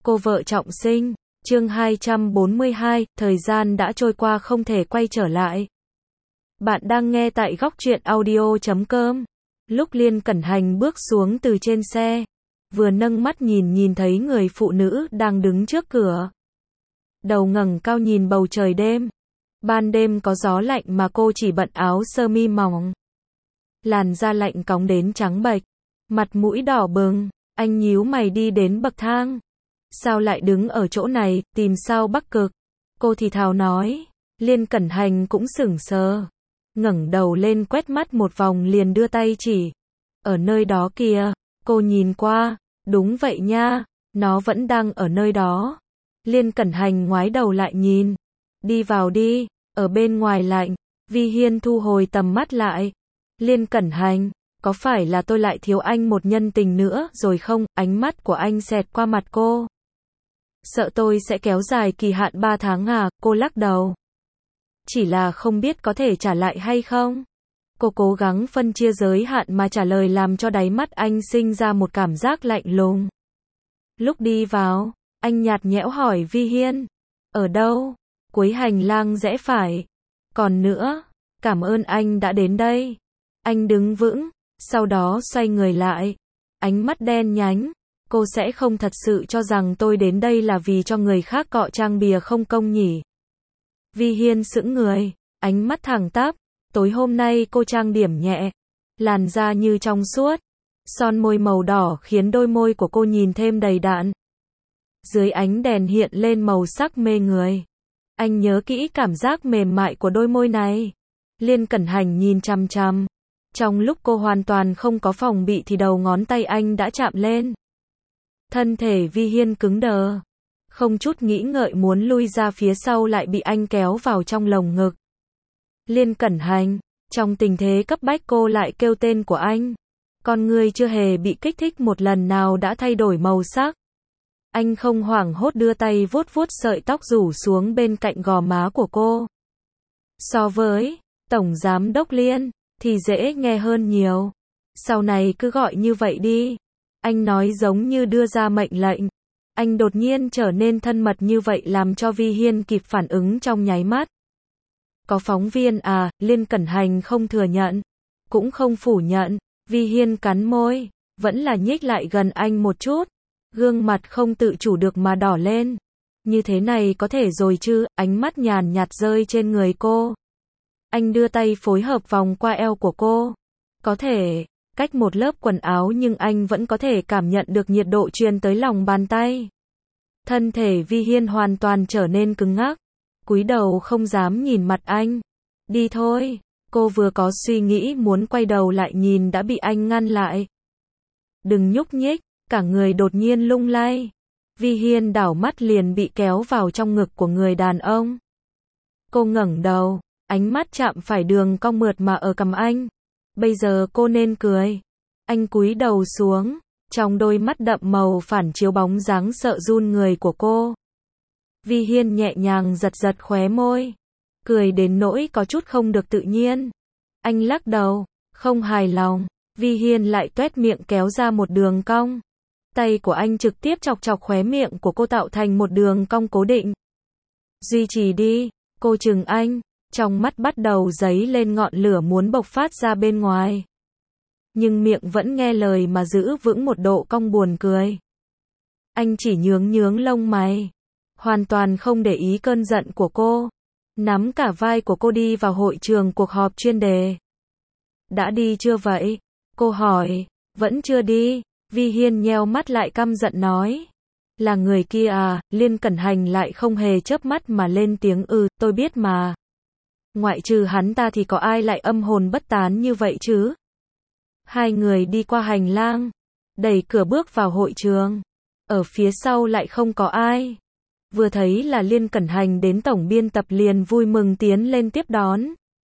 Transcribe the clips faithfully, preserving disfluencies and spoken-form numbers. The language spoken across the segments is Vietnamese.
Cô vợ trọng sinh, chương hai trăm bốn mươi hai, thời gian đã trôi qua không thể quay trở lại. Bạn đang nghe tại góc truyện audio chấm com. Lúc Liên Cẩn Hành bước xuống từ trên xe, vừa nâng mắt nhìn nhìn thấy người phụ nữ đang đứng trước cửa. Đầu ngẩng cao nhìn bầu trời đêm. Ban đêm có gió lạnh mà cô chỉ bận áo sơ mi mỏng. Làn da lạnh cóng đến trắng bệch, mặt mũi đỏ bừng, anh nhíu mày đi đến bậc thang. Sao lại đứng ở chỗ này, tìm sao Bắc Cực? Cô thì thào nói. Liên Cẩn Hành cũng sững sờ, ngẩng đầu lên quét mắt một vòng liền đưa tay chỉ. Ở nơi đó kìa, cô nhìn qua, đúng vậy nha, nó vẫn đang ở nơi đó. Liên Cẩn Hành ngoái đầu lại nhìn. Đi vào đi, ở bên ngoài lạnh. Vi Hiên thu hồi tầm mắt lại. Liên Cẩn Hành, có phải là tôi lại thiếu anh một nhân tình nữa rồi không? Ánh mắt của anh xẹt qua mặt cô. Sợ tôi sẽ kéo dài kỳ hạn ba tháng à? Cô lắc đầu. Chỉ là không biết có thể trả lại hay không? Cô cố gắng phân chia giới hạn mà trả lời làm cho đáy mắt anh sinh ra một cảm giác lạnh lùng. Lúc đi vào, anh nhạt nhẽo hỏi Vi Hiên. Ở đâu? Cuối hành lang rẽ phải. Còn nữa, cảm ơn anh đã đến đây. Anh đứng vững, sau đó xoay người lại. Ánh mắt đen nhánh. Cô sẽ không thật sự cho rằng tôi đến đây là vì cho người khác cọ trang bìa không công nhỉ? Vi Hiên sững người, ánh mắt thẳng tắp. Tối hôm nay cô trang điểm nhẹ, làn da như trong suốt, son môi màu đỏ khiến đôi môi của cô nhìn thêm đầy đặn. Dưới ánh đèn hiện lên màu sắc mê người. Anh nhớ kỹ cảm giác mềm mại của đôi môi này. Liên Cẩn Hành nhìn chằm chằm. Trong lúc cô hoàn toàn không có phòng bị thì đầu ngón tay anh đã chạm lên. Thân thể Vi Hiên cứng đờ, không chút nghĩ ngợi muốn lui ra phía sau lại bị anh kéo vào trong lồng ngực. Liên Cẩn Hành, trong tình thế cấp bách cô lại kêu tên của anh. Con người chưa hề bị kích thích một lần nào đã thay đổi màu sắc. Anh không hoảng hốt đưa tay vuốt vuốt sợi tóc rủ xuống bên cạnh gò má của cô. So với Tổng Giám Đốc Liên, thì dễ nghe hơn nhiều. Sau này cứ gọi như vậy đi. Anh nói giống như đưa ra mệnh lệnh. Anh đột nhiên trở nên thân mật như vậy làm cho Vi Hiên kịp phản ứng trong nháy mắt. Có phóng viên à? Liên Cẩn Hành không thừa nhận, cũng không phủ nhận. Vi Hiên cắn môi, vẫn là nhích lại gần anh một chút. Gương mặt không tự chủ được mà đỏ lên. Như thế này có thể rồi chứ? Ánh mắt nhàn nhạt rơi trên người cô. Anh đưa tay phối hợp vòng qua eo của cô. Có thể cách một lớp quần áo nhưng anh vẫn có thể cảm nhận được nhiệt độ truyền tới lòng bàn tay. Thân thể Vi Hiên hoàn toàn trở nên cứng ngắc, cúi đầu không dám nhìn mặt anh. Đi thôi. Cô vừa có suy nghĩ muốn quay đầu lại nhìn đã bị anh ngăn lại. Đừng nhúc nhích. Cả người đột nhiên lung lay. Vi Hiên đảo mắt liền bị kéo vào trong ngực của người đàn ông. Cô ngẩng đầu, ánh mắt chạm phải đường cong mượt mà ở cằm anh. Bây giờ cô nên cười. Anh cúi đầu xuống, trong đôi mắt đậm màu phản chiếu bóng dáng sợ run người của cô. Vi Hiên nhẹ nhàng giật giật khóe môi, cười đến nỗi có chút không được tự nhiên. Anh lắc đầu, không hài lòng. Vi Hiên lại tuét miệng kéo ra một đường cong. Tay của anh trực tiếp chọc chọc khóe miệng của cô tạo thành một đường cong cố định. Duy trì đi. Cô chừng anh, trong mắt bắt đầu dấy lên ngọn lửa muốn bộc phát ra bên ngoài. Nhưng miệng vẫn nghe lời mà giữ vững một độ cong buồn cười. Anh chỉ nhướng nhướng lông mày, hoàn toàn không để ý cơn giận của cô. Nắm cả vai của cô đi vào hội trường cuộc họp chuyên đề. Đã đi chưa vậy? Cô hỏi. Vẫn chưa đi. Vi Hiên nheo mắt lại căm giận nói. Là người kia à? Liên Cẩn Hành lại không hề chớp mắt mà lên tiếng. Ừ, tôi biết mà. Ngoại trừ hắn ta thì có ai lại âm hồn bất tán như vậy chứ? Hai người đi qua hành lang, đẩy cửa bước vào hội trường. Ở phía sau lại không có ai. Vừa thấy là Liên Cẩn Hành đến tổng biên tập liền vui mừng tiến lên tiếp đón.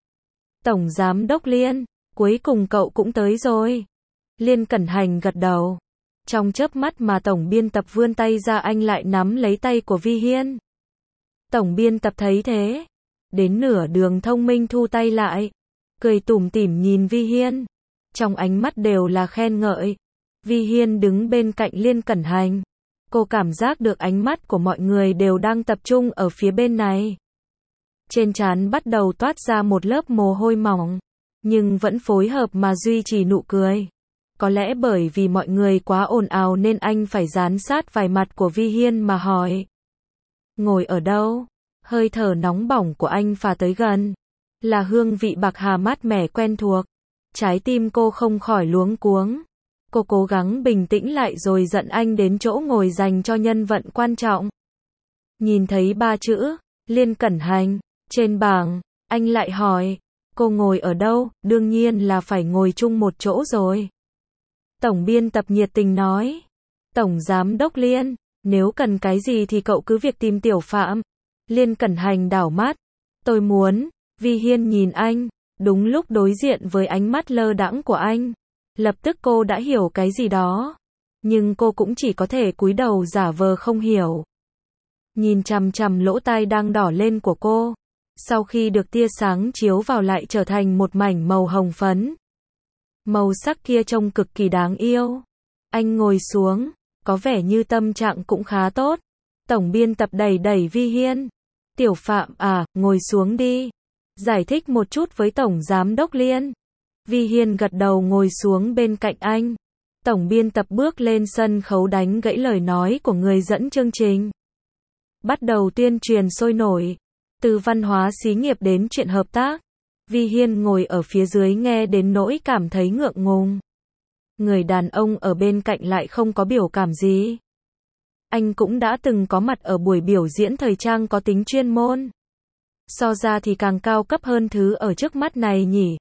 Tổng Giám Đốc Liên, cuối cùng cậu cũng tới rồi. Liên Cẩn Hành gật đầu. Trong chớp mắt mà tổng biên tập vươn tay ra anh lại nắm lấy tay của Vi Hiên. Tổng biên tập thấy thế, đến nửa đường thông minh thu tay lại, cười tủm tỉm nhìn Vi Hiên. Trong ánh mắt đều là khen ngợi. Vi Hiên đứng bên cạnh Liên Cẩn Hành, Cô cảm giác được ánh mắt của mọi người đều đang tập trung ở phía bên này. Trên trán bắt đầu toát ra một lớp mồ hôi mỏng, nhưng vẫn phối hợp mà duy trì nụ cười. Có lẽ bởi vì mọi người quá ồn ào nên anh phải dán sát vài mặt của Vi Hiên mà hỏi. Ngồi ở đâu? Hơi thở nóng bỏng của anh phả tới gần. Là hương vị bạc hà mát mẻ quen thuộc. Trái tim cô không khỏi luống cuống. Cô cố gắng bình tĩnh lại rồi dẫn anh đến chỗ ngồi dành cho nhân vật quan trọng. Nhìn thấy ba chữ, Liên Cẩn Hành, trên bảng, anh lại hỏi, cô ngồi ở đâu? Đương nhiên là phải ngồi chung một chỗ rồi. Tổng biên tập nhiệt tình nói, Tổng giám đốc Liên, nếu cần cái gì thì cậu cứ việc tìm Tiểu Phạm. Liên Cẩn Hành đảo mắt, tôi muốn, Vi Hiên nhìn anh, đúng lúc đối diện với ánh mắt lơ đãng của anh. Lập tức cô đã hiểu cái gì đó, nhưng cô cũng chỉ có thể cúi đầu giả vờ không hiểu. Nhìn chằm chằm lỗ tai đang đỏ lên của cô, sau khi được tia sáng chiếu vào lại trở thành một mảnh màu hồng phấn. Màu sắc kia trông cực kỳ đáng yêu. Anh ngồi xuống, có vẻ như tâm trạng cũng khá tốt. Tổng biên tập đẩy đẩy Vi Hiên. Tiểu Phạm à, ngồi xuống đi. Giải thích một chút với Tổng Giám đốc Liên. Vi Hiên gật đầu ngồi xuống bên cạnh anh. Tổng biên tập bước lên sân khấu đánh gãy lời nói của người dẫn chương trình. Bắt đầu tuyên truyền sôi nổi. Từ văn hóa xí nghiệp đến chuyện hợp tác. Vi Hiên ngồi ở phía dưới nghe đến nỗi cảm thấy ngượng ngùng. Người đàn ông ở bên cạnh lại không có biểu cảm gì. Anh cũng đã từng có mặt ở buổi biểu diễn thời trang có tính chuyên môn. So ra thì càng cao cấp hơn thứ ở trước mắt này nhỉ.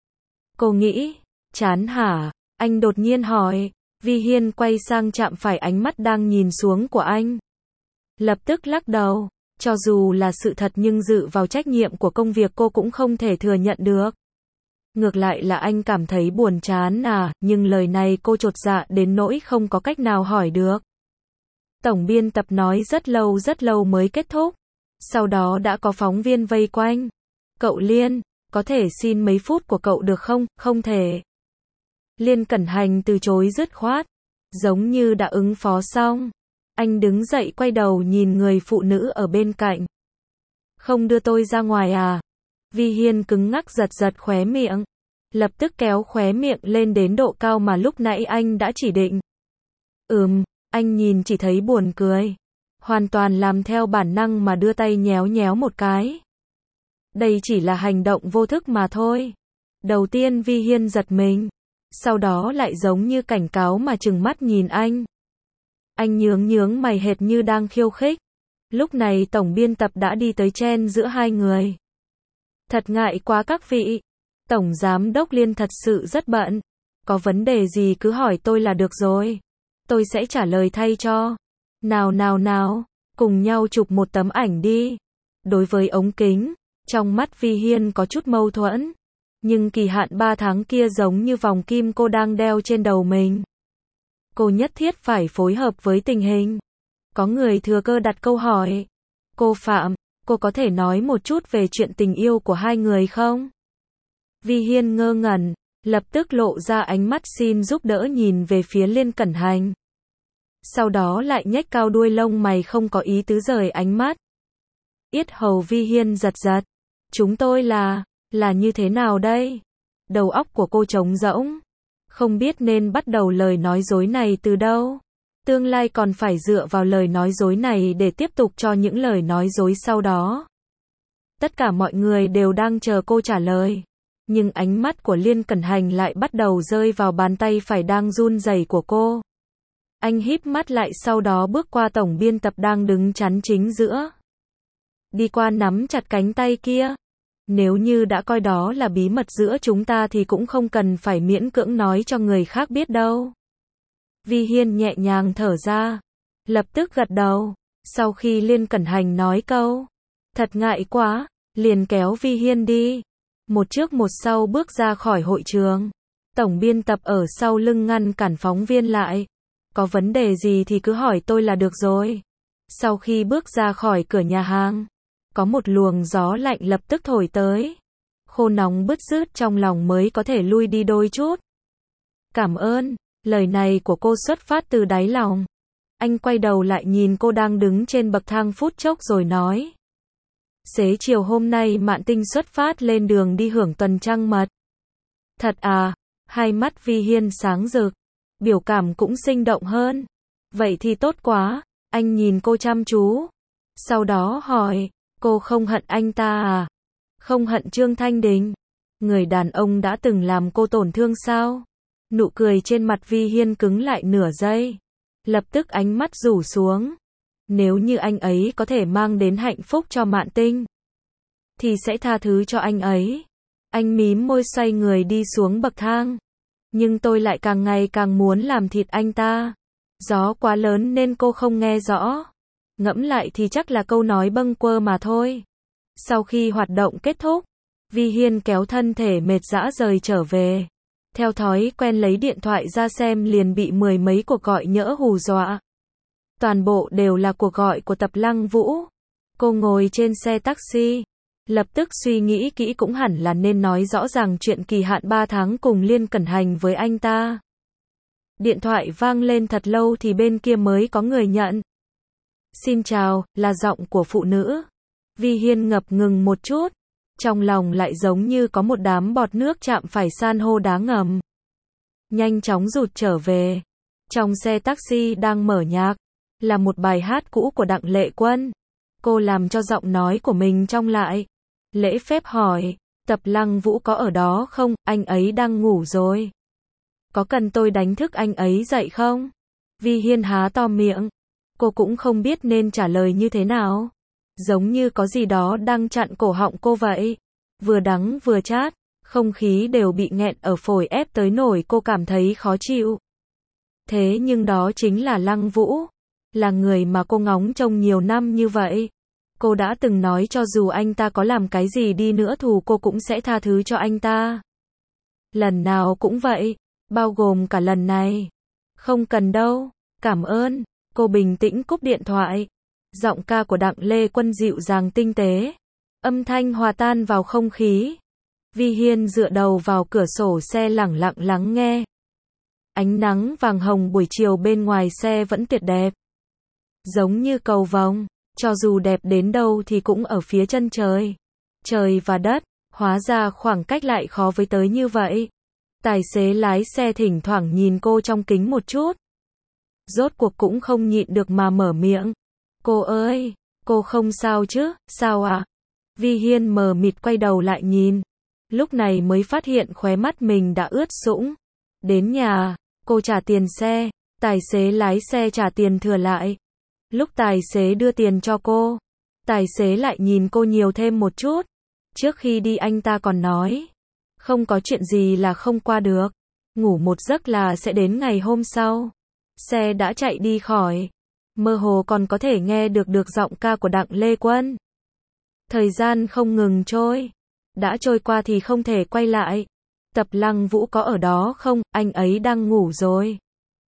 Cô nghĩ, chán hả? Anh đột nhiên hỏi. Vi Hiên quay sang chạm phải ánh mắt đang nhìn xuống của anh. Lập tức lắc đầu. Cho dù là sự thật nhưng dự vào trách nhiệm của công việc cô cũng không thể thừa nhận được. Ngược lại là anh cảm thấy buồn chán à, nhưng lời này cô chột dạ đến nỗi không có cách nào hỏi được. Tổng biên tập nói rất lâu rất lâu mới kết thúc. Sau đó đã có phóng viên vây quanh. Cậu Liên, có thể xin mấy phút của cậu được không? Không thể. Liên Cẩn Hành từ chối dứt khoát. Giống như đã ứng phó xong. Anh đứng dậy quay đầu nhìn người phụ nữ ở bên cạnh. Không đưa tôi ra ngoài à? Vi Hiên cứng ngắc giật giật khóe miệng. Lập tức kéo khóe miệng lên đến độ cao mà lúc nãy anh đã chỉ định. Ừm, anh nhìn chỉ thấy buồn cười. Hoàn toàn làm theo bản năng mà đưa tay nhéo nhéo một cái. Đây chỉ là hành động vô thức mà thôi. Đầu tiên Vi Hiên giật mình. Sau đó lại giống như cảnh cáo mà trừng mắt nhìn anh. Anh nhướng nhướng mày hệt như đang khiêu khích. Lúc này tổng biên tập đã đi tới chen giữa hai người. Thật ngại quá các vị. Tổng giám đốc Liên thật sự rất bận. Có vấn đề gì cứ hỏi tôi là được rồi. Tôi sẽ trả lời thay cho. Nào nào nào, cùng nhau chụp một tấm ảnh đi. Đối với ống kính, trong mắt Vi Hiên có chút mâu thuẫn. Nhưng kỳ hạn ba tháng kia giống như vòng kim cô đang đeo trên đầu mình. Cô nhất thiết phải phối hợp với tình hình. Có người thừa cơ đặt câu hỏi. Cô Phạm, cô có thể nói một chút về chuyện tình yêu của hai người không? Vi Hiên ngơ ngẩn, lập tức lộ ra ánh mắt xin giúp đỡ nhìn về phía Liên Cẩn Hành. Sau đó lại nhếch cao đuôi lông mày không có ý tứ rời ánh mắt. Yết hầu Vi Hiên giật giật. Chúng tôi là, là như thế nào đây? Đầu óc của cô trống rỗng. Không biết nên bắt đầu lời nói dối này từ đâu. Tương lai còn phải dựa vào lời nói dối này để tiếp tục cho những lời nói dối sau đó. Tất cả mọi người đều đang chờ cô trả lời. Nhưng ánh mắt của Liên Cẩn Hành lại bắt đầu rơi vào bàn tay phải đang run rẩy của cô. Anh híp mắt lại sau đó bước qua tổng biên tập đang đứng chắn chính giữa. Đi qua nắm chặt cánh tay kia. Nếu như đã coi đó là bí mật giữa chúng ta thì cũng không cần phải miễn cưỡng nói cho người khác biết đâu. Vi Hiên nhẹ nhàng thở ra. Lập tức gật đầu. Sau khi Liên Cẩn Hành nói câu. Thật ngại quá. Liền kéo Vi Hiên đi. Một trước một sau bước ra khỏi hội trường. Tổng biên tập ở sau lưng ngăn cản phóng viên lại. Có vấn đề gì thì cứ hỏi tôi là được rồi. Sau khi bước ra khỏi cửa nhà hàng. Có một luồng gió lạnh lập tức thổi tới. Khô nóng bứt rứt trong lòng mới có thể lui đi đôi chút. Cảm ơn, lời này của cô xuất phát từ đáy lòng. Anh quay đầu lại nhìn cô đang đứng trên bậc thang phút chốc rồi nói. Xế chiều hôm nay Mạn Tinh xuất phát lên đường đi hưởng tuần trăng mật. Thật à? Hai mắt Vi Hiên sáng rực, biểu cảm cũng sinh động hơn. Vậy thì tốt quá, anh nhìn cô chăm chú. Sau đó hỏi, cô không hận anh ta à? Không hận Trương Thanh Đình? Người đàn ông đã từng làm cô tổn thương sao? Nụ cười trên mặt Vi Hiên cứng lại nửa giây. Lập tức ánh mắt rủ xuống. Nếu như anh ấy có thể mang đến hạnh phúc cho Mạn Tinh, thì sẽ tha thứ cho anh ấy. Anh mím môi xoay người đi xuống bậc thang. Nhưng tôi lại càng ngày càng muốn làm thịt anh ta. Gió quá lớn nên cô không nghe rõ. Ngẫm lại thì chắc là câu nói bâng quơ mà thôi. Sau khi hoạt động kết thúc, Vi Hiên kéo thân thể mệt rã rời trở về. Theo thói quen lấy điện thoại ra xem liền bị mười mấy cuộc gọi nhỡ hù dọa. Toàn bộ đều là cuộc gọi của Tập Lăng Vũ. Cô ngồi trên xe taxi, lập tức suy nghĩ kỹ cũng hẳn là nên nói rõ ràng chuyện kỳ hạn ba tháng cùng Liên Cẩn Hành với anh ta. Điện thoại vang lên thật lâu thì bên kia mới có người nhận. Xin chào, là giọng của phụ nữ. Vi Hiên ngập ngừng một chút, trong lòng lại giống như có một đám bọt nước chạm phải san hô đá ngầm. Nhanh chóng rụt trở về. Trong xe taxi đang mở nhạc, là một bài hát cũ của Đặng Lệ Quân. Cô làm cho giọng nói của mình trong lại. Lễ phép hỏi, Tập Lăng Vũ có ở đó không? Anh ấy đang ngủ rồi. Có cần tôi đánh thức anh ấy dậy không? Vi Hiên há to miệng. Cô cũng không biết nên trả lời như thế nào. Giống như có gì đó đang chặn cổ họng cô vậy. Vừa đắng vừa chát, không khí đều bị nghẹn ở phổi ép tới nổi cô cảm thấy khó chịu. Thế nhưng đó chính là Lăng Vũ. Là người mà cô ngóng trông nhiều năm như vậy. Cô đã từng nói cho dù anh ta có làm cái gì đi nữa thù cô cũng sẽ tha thứ cho anh ta. Lần nào cũng vậy, bao gồm cả lần này. Không cần đâu, cảm ơn. Cô bình tĩnh cúp điện thoại. Giọng ca của Đặng Lê Quân dịu dàng tinh tế. Âm thanh hòa tan vào không khí. Vi Hiên dựa đầu vào cửa sổ xe lẳng lặng lắng nghe. Ánh nắng vàng hồng buổi chiều bên ngoài xe vẫn tuyệt đẹp. Giống như cầu vồng, cho dù đẹp đến đâu thì cũng ở phía chân trời. Trời và đất, hóa ra khoảng cách lại khó với tới như vậy. Tài xế lái xe thỉnh thoảng nhìn cô trong kính một chút. Rốt cuộc cũng không nhịn được mà mở miệng. Cô ơi, cô không sao chứ, sao ạ? À? Vi Hiên mờ mịt quay đầu lại nhìn. Lúc này mới phát hiện khóe mắt mình đã ướt sũng. Đến nhà, cô trả tiền xe, tài xế lái xe trả tiền thừa lại. Lúc tài xế đưa tiền cho cô, tài xế lại nhìn cô nhiều thêm một chút. Trước khi đi anh ta còn nói, không có chuyện gì là không qua được. Ngủ một giấc là sẽ đến ngày hôm sau. Xe đã chạy đi khỏi. Mơ hồ còn có thể nghe được được giọng ca của Đặng Lê Quân. Thời gian không ngừng trôi. Đã trôi qua thì không thể quay lại. Tập Lăng Vũ có ở đó không? Anh ấy đang ngủ rồi.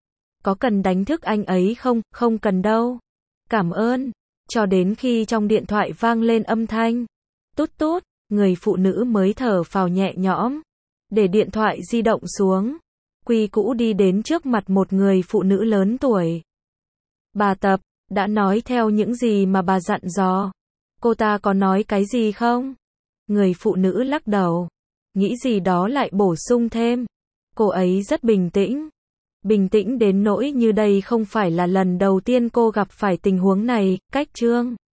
Có cần đánh thức anh ấy không? Không cần đâu. Cảm ơn. Cho đến khi trong điện thoại vang lên âm thanh tút tút, người phụ nữ mới thở phào nhẹ nhõm. Để điện thoại di động xuống. Quy cũ đi đến trước mặt một người phụ nữ lớn tuổi. Bà Tập, đã nói theo những gì mà bà dặn dò. Cô ta có nói cái gì không? Người phụ nữ lắc đầu. Nghĩ gì đó lại bổ sung thêm. Cô ấy rất bình tĩnh. Bình tĩnh đến nỗi như đây không phải là lần đầu tiên cô gặp phải tình huống này. Cách Trương